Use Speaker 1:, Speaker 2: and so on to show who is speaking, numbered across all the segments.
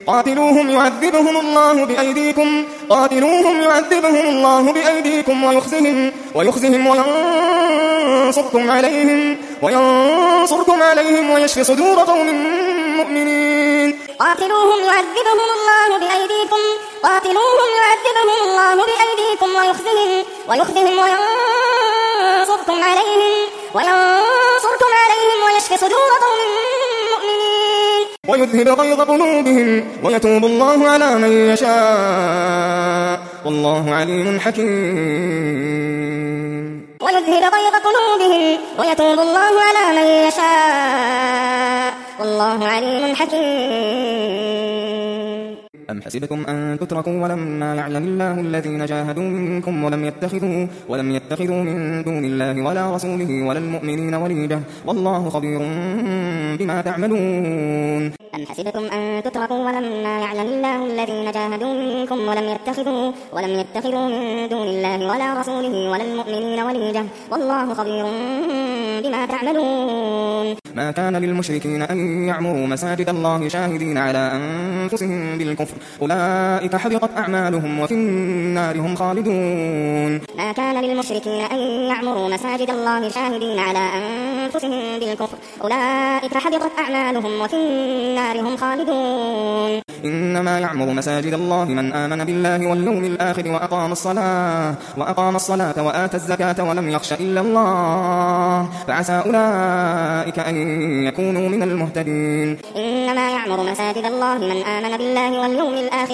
Speaker 1: قاتلوهم يعذبهم الله بأيديكم ويخزهم وينصركم عليهم ويشفي صدور قوم مؤمنين.
Speaker 2: قاتلوهم يعذبهم الله بأيديكم ويخزهم وينصركم عليهم ويشفي صدور قوم مؤمنين.
Speaker 1: ويذهب غيظ قلوبهم ويتوب الله على من يشاء والله عليم حكيم.
Speaker 2: ويذهب غيظ قلوبهم ويتوب الله على من يشاء والله عليم حكيم.
Speaker 1: أم حسبتم أن تتركوا ولما يعلم الله الذين جاهدوا منكم ولم يتخذوا من دون الله ولا رسوله ولا المؤمنين وليجة والله خبير بما تعملون.
Speaker 2: أم حسبتم أن تتركوا ولما يعلم الله الذين جاهدوا منكم ولم يتخذوا من دون الله ولا رسوله ولا المؤمنين وليجة والله خبير بما تعملون.
Speaker 1: ما كان للمشركين أن يعمروا مساجد الله شاهدين على أنفسهم بالكفر أولئك حبطت أعمالهم وفي النار هم خالدون.
Speaker 2: ما كان للمشركين أن يعمروا مساجد الله شاهدين على أنفسهم بالكفر أولئك حبطت أعمالهم وفي النار هم خالدون.
Speaker 1: إنما يعمر مساجد الله من آمن بالله واليوم الآخر وأقام الصلاة وآتى الزكاة ولم يخش إلا الله فعسى أولئك أن يكونوا من المهتدين.
Speaker 2: إنما يعمر مساجد الله من آمن بالله واليوم الآخر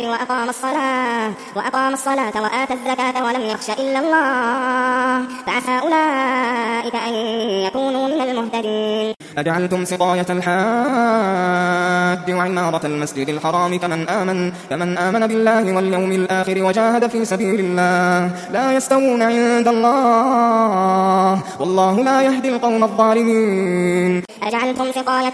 Speaker 2: وأقام الصلاة وآتى الزكاة ولم يخش إلا الله فعسى أولئك أن يكونوا من المهتدين.
Speaker 1: أجعلتم سقاية الحاج وعمارة المسجد الحرام كمن آمن بالله واليوم الآخر وجاهد في سبيل الله لا يستوون عند الله والله لا يهدي القوم الظالمين.
Speaker 2: أجعلتم سقاية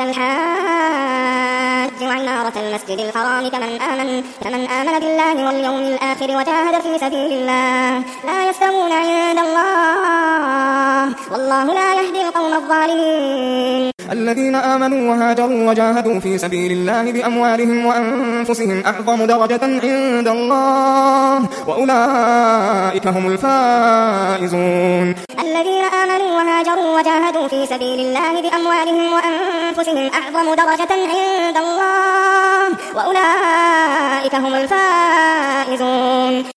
Speaker 2: الحاج وعمارة المسجد الحرام كمن آمن بالله واليوم الآخر وجاهد في سبيل الله لا يستوون عند الله والله لا يهدي القوم الظالمين.
Speaker 1: الذين آمنوا وهاجروا وجاهدوا في سبيل الله بأموالهم وأنفسهم أعظم درجة عند الله وأولئك هم الفائزون.
Speaker 2: الذين آمنوا وهاجروا وجاهدوا في سبيل الله بأموالهم وأنفسهم أعظم درجة عند الله وأولئك هم الفائزون.